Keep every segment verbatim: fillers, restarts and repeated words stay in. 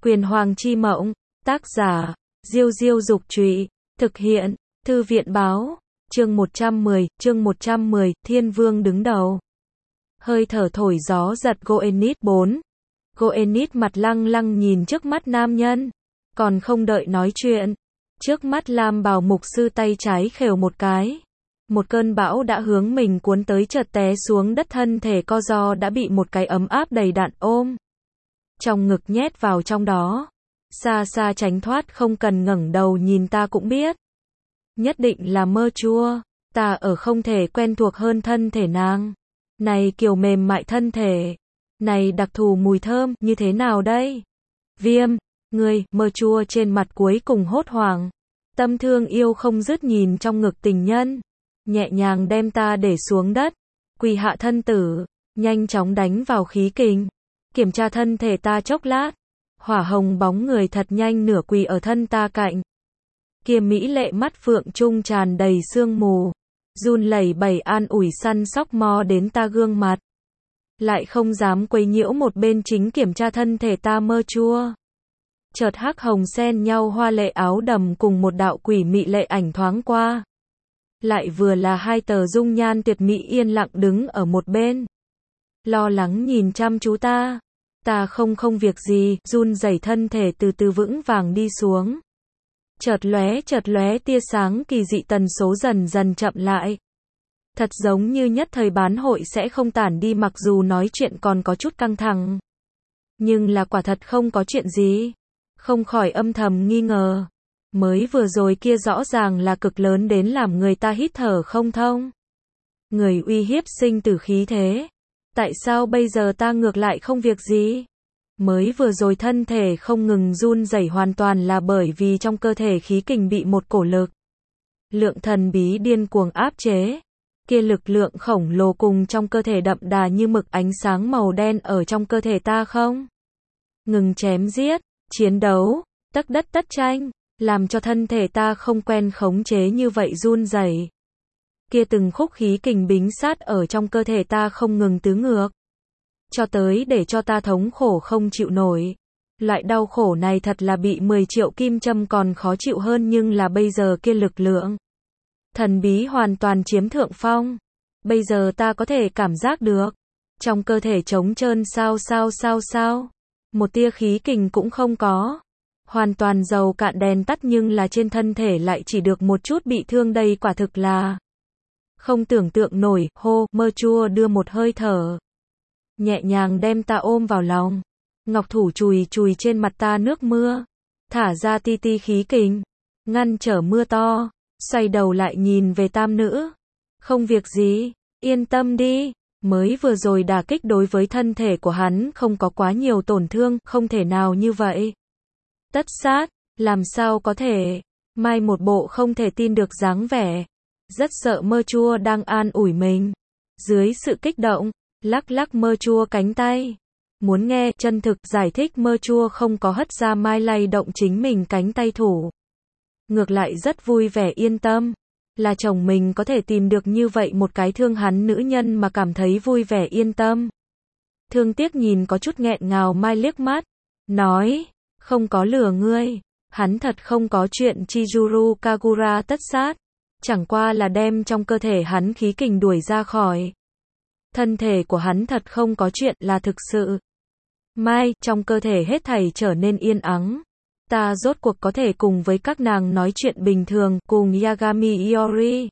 Quyền Hoàng chi mộng, tác giả, Diêu Diêu Dục Trụy, thực hiện, Thư viện báo, chương một trăm mười, chương một trăm mười, Thiên Vương đứng đầu. Hơi thở thổi gió giật Goenit bốn. Goenit mặt lăng lăng nhìn trước mắt nam nhân, còn không đợi nói chuyện. Trước mắt Lam Bào mục sư tay trái khều một cái. Một cơn bão đã hướng mình cuốn tới, chợt té xuống đất, thân thể co ro đã bị một cái ấm áp đầy đặn ôm. Trong ngực nhét vào trong đó. Xa xa tránh thoát, không cần ngẩng đầu nhìn ta cũng biết. Nhất định là mơ chua, ta ở không thể quen thuộc hơn thân thể nàng. Này kiểu mềm mại thân thể, này đặc thù mùi thơm, như thế nào đây? Viêm, ngươi, mơ chua trên mặt cuối cùng hốt hoảng. Tâm thương yêu không dứt nhìn trong ngực tình nhân. Nhẹ nhàng đem ta để xuống đất. Quỳ hạ thân tử, nhanh chóng đánh vào khí kình. Kiểm tra thân thể ta chốc lát. Hỏa hồng bóng người thật nhanh nửa quỳ ở thân ta cạnh. Kia mỹ lệ mắt phượng trung tràn đầy sương mù. Run lẩy bẩy an ủi săn sóc mò đến ta gương mặt. Lại không dám quấy nhiễu một bên chính kiểm tra thân thể ta mơ chua. Chợt hắc hồng xen nhau hoa lệ áo đầm cùng một đạo quỷ mị lệ ảnh thoáng qua. Lại vừa là hai tờ dung nhan tuyệt mỹ yên lặng đứng ở một bên. Lo lắng nhìn chăm chú ta. Ta không không việc gì, run rẩy thân thể từ từ vững vàng đi xuống. Chợt lóe chợt lóe tia sáng kỳ dị, tần số dần dần chậm lại. Thật giống như nhất thời bán hội sẽ không tản đi, mặc dù nói chuyện còn có chút căng thẳng. Nhưng là quả thật không có chuyện gì. Không khỏi âm thầm nghi ngờ. Mới vừa rồi kia rõ ràng là cực lớn đến làm người ta hít thở không thông. Người uy hiếp sinh tử khí thế. Tại sao bây giờ ta ngược lại không việc gì? Mới vừa rồi thân thể không ngừng run rẩy hoàn toàn là bởi vì trong cơ thể khí kình bị một cổ lực lượng thần bí điên cuồng áp chế. Kia lực lượng khổng lồ cùng trong cơ thể đậm đà như mực ánh sáng màu đen ở trong cơ thể ta không ngừng chém giết, chiến đấu, tất đất tất tranh, làm cho thân thể ta không quen khống chế như vậy run rẩy. Kia từng khúc khí kình bính sát ở trong cơ thể ta không ngừng tứ ngược. Cho tới để cho ta thống khổ không chịu nổi. Loại đau khổ này thật là bị mười triệu kim châm còn khó chịu hơn, nhưng là bây giờ kia lực lượng thần bí hoàn toàn chiếm thượng phong. Bây giờ ta có thể cảm giác được. Trong cơ thể trống trơn sao sao sao sao. Một tia khí kình cũng không có. Hoàn toàn dầu cạn đèn tắt, nhưng là trên thân thể lại chỉ được một chút bị thương, đây quả thực là không tưởng tượng nổi. Hô, mơ chua đưa một hơi thở. Nhẹ nhàng đem ta ôm vào lòng. Ngọc thủ chùi chùi trên mặt ta nước mưa. Thả ra ti ti khí kình. Ngăn trở mưa to. Xoay đầu lại nhìn về tam nữ. Không việc gì, yên tâm đi. Mới vừa rồi đả kích đối với thân thể của hắn không có quá nhiều tổn thương, không thể nào như vậy. Tất sát, làm sao có thể. Mai một bộ không thể tin được dáng vẻ. Rất sợ mơ chua đang an ủi mình. Dưới sự kích động, lắc lắc mơ chua cánh tay. Muốn nghe chân thực giải thích, mơ chua không có hất ra Mai lay động chính mình cánh tay thủ. Ngược lại rất vui vẻ yên tâm. Là chồng mình có thể tìm được như vậy một cái thương hắn nữ nhân mà cảm thấy vui vẻ yên tâm. Thương tiếc nhìn có chút nghẹn ngào Mai liếc mắt. Nói, không có lừa ngươi. Hắn thật không có chuyện Chizuru Kagura tất sát. Chẳng qua là đem trong cơ thể hắn khí kình đuổi ra khỏi. Thân thể của hắn thật không có chuyện, là thực sự. Mai, trong cơ thể hết thảy trở nên yên ắng. Ta rốt cuộc có thể cùng với các nàng nói chuyện bình thường, cùng Yagami Iori,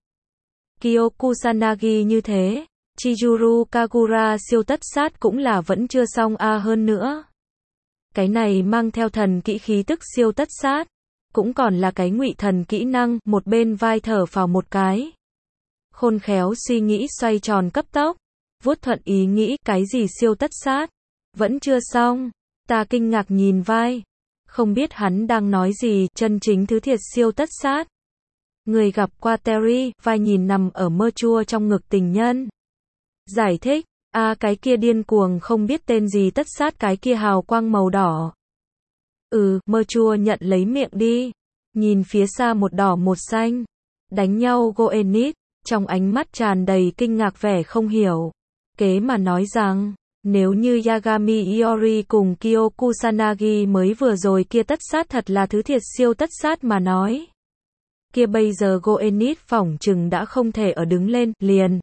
Kyokusanagi như thế. Chizuru Kagura siêu tất sát cũng là vẫn chưa xong a à, hơn nữa. Cái này mang theo thần kỹ khí tức siêu tất sát. Cũng còn là cái ngụy thần kỹ năng, một bên vai thở vào một cái. Khôn khéo suy nghĩ xoay tròn cấp tốc. Vuốt thuận ý nghĩ, cái gì siêu tất sát? Vẫn chưa xong. Ta kinh ngạc nhìn vai. Không biết hắn đang nói gì, chân chính thứ thiệt siêu tất sát. Người gặp qua Terry, vai nhìn nằm ở mơ chua trong ngực tình nhân. Giải thích, a à, cái kia điên cuồng không biết tên gì tất sát, cái kia hào quang màu đỏ. Ừ, mơ chua nhận lấy miệng đi. Nhìn phía xa một đỏ một xanh. Đánh nhau Goenit, trong ánh mắt tràn đầy kinh ngạc vẻ không hiểu. Kế mà nói rằng, Nếu như Yagami Iori cùng Kyo Kusanagi mới vừa rồi kia tất sát thật là thứ thiệt siêu tất sát mà nói. Kia bây giờ Goenith phỏng chừng đã không thể ở đứng lên, liền.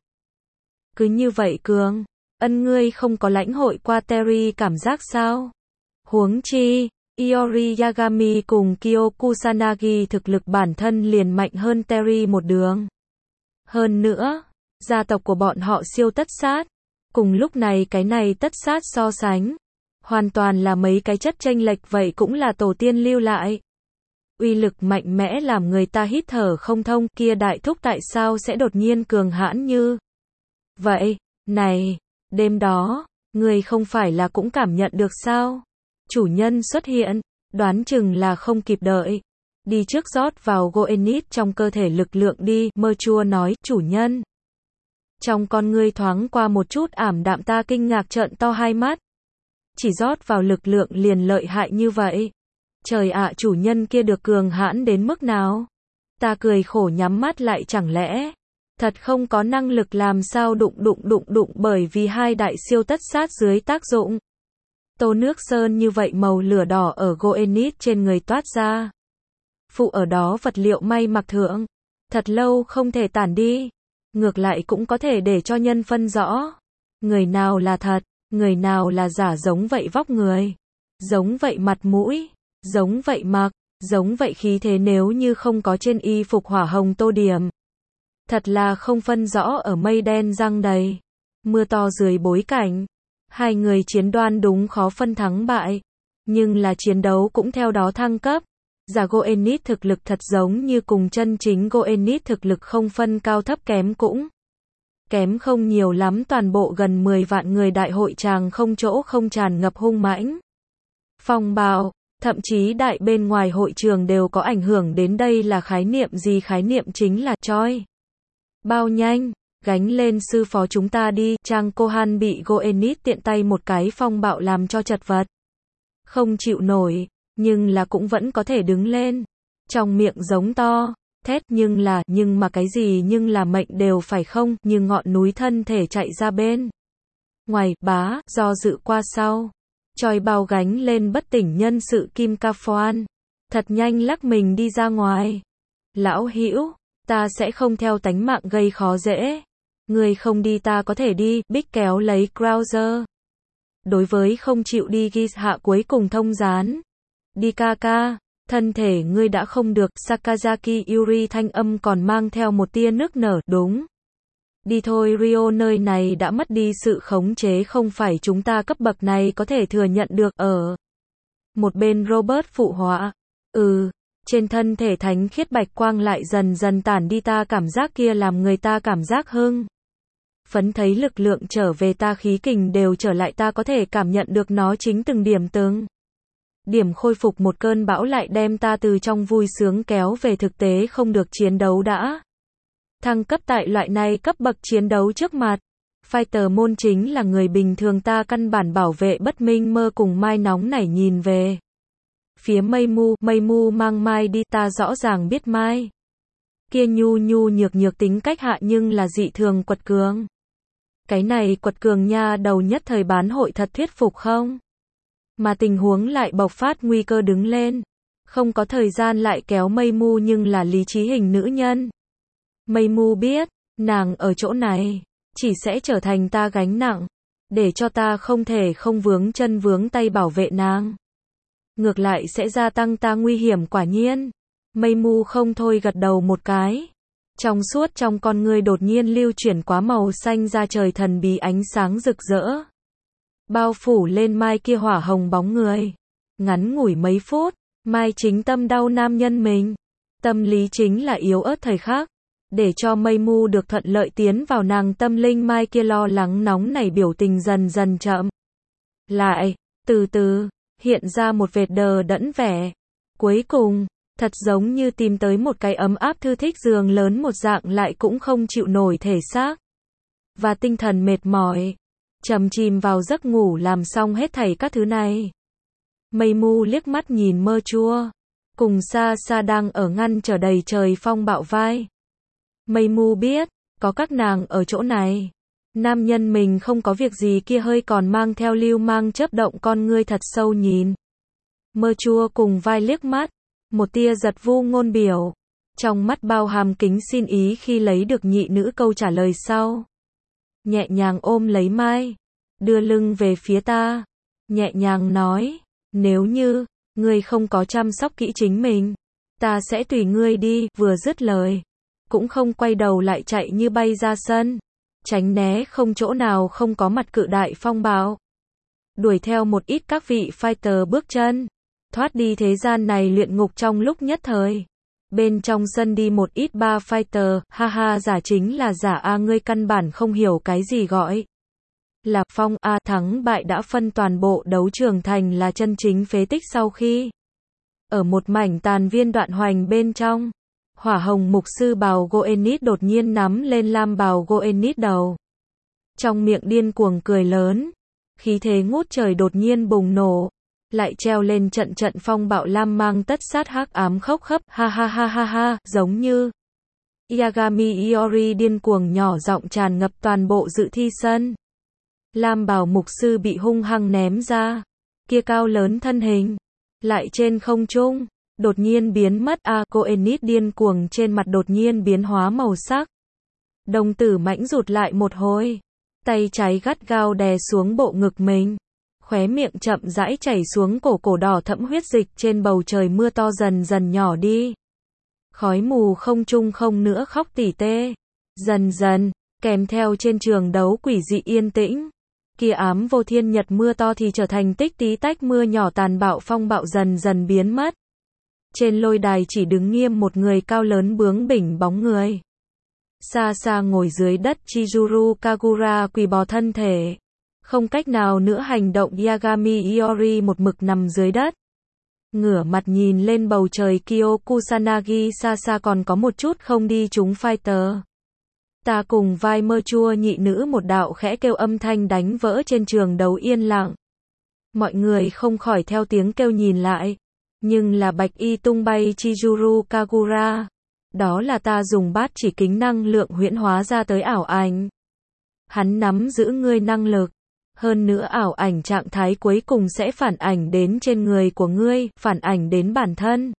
Cứ như vậy Cường, ân ngươi không có lãnh hội qua Terry cảm giác sao? Huống chi, Iori Yagami cùng Kyo Kusanagi thực lực bản thân liền mạnh hơn Terry một đường. Hơn nữa, gia tộc của bọn họ siêu tất sát. Cùng lúc này cái này tất sát so sánh. Hoàn toàn là mấy cái chất chênh lệch vậy cũng là tổ tiên lưu lại. Uy lực mạnh mẽ làm người ta hít thở không thông kia đại thúc tại sao sẽ đột nhiên cường hãn như. Vậy, này, đêm đó, người không phải là cũng cảm nhận được sao? Chủ nhân xuất hiện, đoán chừng là không kịp đợi. Đi trước rót vào Goenith trong cơ thể lực lượng đi, mơ chua nói, chủ nhân. Trong con ngươi thoáng qua một chút ảm đạm ta kinh ngạc trợn to hai mắt. Chỉ rót vào lực lượng liền lợi hại như vậy. Trời ạ chủ nhân kia được cường hãn đến mức nào? Ta cười khổ nhắm mắt lại chẳng lẽ. Thật không có năng lực làm sao đụng đụng đụng đụng bởi vì hai đại siêu tất sát dưới tác dụng. Tô nước sơn như vậy màu lửa đỏ ở Goenith trên người toát ra. Phụ ở đó vật liệu may mặc thượng. Thật lâu không thể tản đi. Ngược lại cũng có thể để cho nhân phân rõ. Người nào là thật, người nào là giả giống vậy vóc người. Giống vậy mặt mũi, giống vậy mặc, giống vậy khí thế nếu như không có trên y phục hỏa hồng tô điểm. Thật là không phân rõ ở mây đen răng đầy. Mưa to dưới bối cảnh. Hai người chiến đoan đúng khó phân thắng bại. Nhưng là chiến đấu cũng theo đó thăng cấp. Giả Goenith thực lực thật giống như cùng chân chính Goenith thực lực không phân cao thấp kém cũng. Kém không nhiều lắm toàn bộ gần mười vạn người đại hội tràng không chỗ không tràn ngập hung mãnh. Phong bạo, thậm chí đại bên ngoài hội trường đều có ảnh hưởng đến đây là khái niệm gì khái niệm chính là choi. Bao nhanh, gánh lên sư phó chúng ta đi, Trang Kohan bị Goenith tiện tay một cái phong bạo làm cho chật vật. Không chịu nổi. Nhưng là cũng vẫn có thể đứng lên. Trong miệng giống to, thét nhưng là, nhưng mà cái gì nhưng là mệnh đều phải không, như ngọn núi thân thể chạy ra bên. Ngoài, bá, do dự qua sau. Choi bao gánh lên bất tỉnh nhân sự Kim Ca Phoan. Thật nhanh lắc mình đi ra ngoài. Lão hữu, ta sẽ không theo tánh mạng gây khó dễ. Người không đi ta có thể đi, Big kéo lấy Krauser. Đối với không chịu đi ghi hạ cuối cùng thông gián. Đi ca ca, thân thể ngươi đã không được, Sakazaki Yuri thanh âm còn mang theo một tia nước nở, đúng. Đi thôi Rio nơi này đã mất đi sự khống chế không phải chúng ta cấp bậc này có thể thừa nhận được ở. Một bên Robert phụ họa, ừ, trên thân thể thánh khiết bạch quang lại dần dần tản đi ta cảm giác kia làm người ta cảm giác hưng. Phấn thấy lực lượng trở về ta khí kình đều trở lại ta có thể cảm nhận được nó chính từng điểm từng. Điểm khôi phục một cơn bão lại đem ta từ trong vui sướng kéo về thực tế không được chiến đấu đã. Thăng cấp tại loại này cấp bậc chiến đấu trước mặt. Fighter môn chính là người bình thường ta căn bản bảo vệ bất minh mơ cùng Mai nóng nảy nhìn về. Phía Mây Mu, Mây Mu mang Mai đi ta rõ ràng biết Mai. Kia nhu nhu nhược nhược tính cách hạ nhưng là dị thường quật cường. Cái này quật cường nha đầu nhất thời bán hội thật thuyết phục không? Mà tình huống lại bộc phát nguy cơ đứng lên. Không có thời gian lại kéo Mây Mu nhưng là lý trí hình nữ nhân. Mây Mu biết, nàng ở chỗ này, chỉ sẽ trở thành ta gánh nặng. Để cho ta không thể không vướng chân vướng tay bảo vệ nàng. Ngược lại sẽ gia tăng ta nguy hiểm quả nhiên. Mây Mu không thôi gật đầu một cái. Trong suốt trong con ngươi đột nhiên lưu chuyển quá màu xanh ra trời thần bí ánh sáng rực rỡ. Bao phủ lên Mai kia hỏa hồng bóng người. Ngắn ngủi mấy phút, Mai chính tâm đau nam nhân mình. Tâm lý chính là yếu ớt thời khắc. Để cho Mây Mu được thuận lợi tiến vào nàng tâm linh Mai kia lo lắng nóng nảy biểu tình dần dần chậm. Lại, từ từ, hiện ra một vệt đờ đẫn vẻ. Cuối cùng, thật giống như tìm tới một cái ấm áp thư thích giường lớn một dạng lại cũng không chịu nổi thể xác. Và tinh thần mệt mỏi. Trầm chìm vào giấc ngủ làm xong hết thảy các thứ này. Mây Mu liếc mắt nhìn mơ chua. Cùng xa xa đang ở ngăn trở đầy trời phong bạo vai. Mây Mu biết, có các nàng ở chỗ này. Nam nhân mình không có việc gì kia hơi còn mang theo lưu mang chớp động con ngươi thật sâu nhìn. Mơ chua cùng vai liếc mắt, một tia giật vu ngôn biểu. Trong mắt bao hàm kính xin ý khi lấy được nhị nữ câu trả lời sau. Nhẹ nhàng ôm lấy Mai, đưa lưng về phía ta, nhẹ nhàng nói, nếu như, ngươi không có chăm sóc kỹ chính mình, ta sẽ tùy ngươi đi, vừa dứt lời. Cũng không quay đầu lại chạy như bay ra sân, tránh né không chỗ nào không có mặt cự đại phong bạo. Đuổi theo một ít các vị fighter bước chân, thoát đi thế gian này luyện ngục trong lúc nhất thời. Bên trong sân đi một ít ba fighter, ha ha giả chính là giả a ngươi căn bản không hiểu cái gì gọi là phong a thắng bại đã phân toàn bộ đấu trường thành là chân chính phế tích sau khi. Ở một mảnh tàn viên đoạn hoành bên trong, hỏa hồng mục sư bào Goenit đột nhiên nắm lên lam bào Goenit đầu. Trong miệng điên cuồng cười lớn, khí thế ngút trời đột nhiên bùng nổ. Lại treo lên trận trận phong bạo lam mang tất sát hắc ám khốc khấp, ha ha ha ha ha, giống như Yagami Iori điên cuồng nhỏ giọng tràn ngập toàn bộ dự thi sân. Lam bào mục sư bị hung hăng ném ra, kia cao lớn thân hình, lại trên không trung, đột nhiên biến mất a Goenit điên cuồng trên mặt đột nhiên biến hóa màu sắc. Đồng tử mãnh rụt lại một hồi, tay trái gắt gao đè xuống bộ ngực mình. Khóe miệng chậm rãi chảy xuống cổ cổ đỏ thẫm huyết dịch trên bầu trời mưa to dần dần nhỏ đi. Khói mù không trung không nữa khóc tỉ tê. Dần dần, kèm theo trên trường đấu quỷ dị yên tĩnh. Kia ám vô thiên nhật mưa to thì trở thành tích tí tách mưa nhỏ tàn bạo phong bạo dần dần biến mất. Trên lôi đài chỉ đứng nghiêm một người cao lớn bướng bỉnh bóng người. Xa xa ngồi dưới đất Chizuru Kagura quỳ bò thân thể. Không cách nào nữa hành động Yagami Iori một mực nằm dưới đất. Ngửa mặt nhìn lên bầu trời Kyo Kusanagi xa xa còn có một chút không đi chúng fighter. Ta cùng vai mơ chua nhị nữ một đạo khẽ kêu âm thanh đánh vỡ trên trường đấu yên lặng. Mọi người không khỏi theo tiếng kêu nhìn lại. Nhưng là bạch y tung bay Chizuru Kagura. Đó là ta dùng bát chỉ kính năng lượng huyễn hóa ra tới ảo ảnh. Hắn nắm giữ ngươi năng lực. Hơn nữa ảo ảnh trạng thái cuối cùng sẽ phản ảnh đến trên người của ngươi, phản ảnh đến bản thân.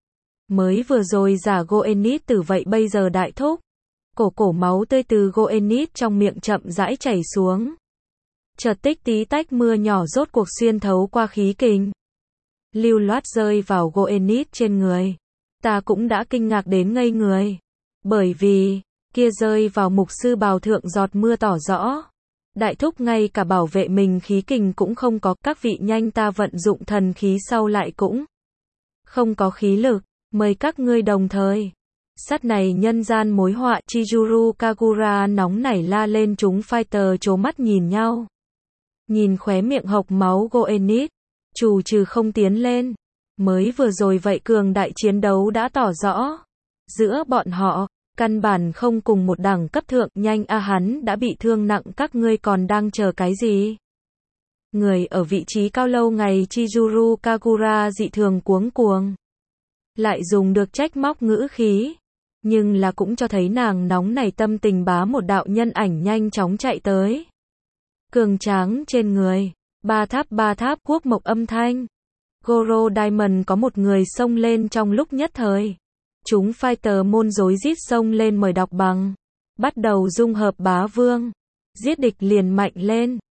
Mới vừa rồi giả Goenit tử vậy bây giờ đại thúc. Cổ cổ máu tươi từ Goenit trong miệng chậm rãi chảy xuống. Chợt tích tí tách mưa nhỏ rốt cuộc xuyên thấu qua khí kình. Lưu loát rơi vào Goenit trên người. Ta cũng đã kinh ngạc đến ngây người. Bởi vì, kia rơi vào mục sư bào thượng giọt mưa tỏ rõ. Đại thúc ngay cả bảo vệ mình khí kình cũng không có, các vị nhanh ta vận dụng thần khí sau lại cũng không có khí lực, mời các ngươi đồng thời. Sát này nhân gian mối họa Chizuru Kagura nóng nảy la lên chúng fighter trố mắt nhìn nhau. Nhìn khóe miệng hộc máu Goenit, trù trừ không tiến lên. Mới vừa rồi vậy cường đại chiến đấu đã tỏ rõ. Giữa bọn họ, căn bản không cùng một đẳng cấp thượng, nhanh a hắn đã bị thương nặng các ngươi còn đang chờ cái gì? Người ở vị trí cao lâu ngày Chizuru Kagura dị thường cuống cuồng. Lại dùng được trách móc ngữ khí. Nhưng là cũng cho thấy nàng nóng này tâm tình bá một đạo nhân ảnh nhanh chóng chạy tới. Cường tráng trên người. Ba tháp ba tháp quốc mộc âm thanh. Goro Diamond có một người xông lên trong lúc nhất thời. Chúng fighter môn rối rít xông lên mời đọc bằng. Bắt đầu dung hợp bá vương. Giết địch liền mạnh lên.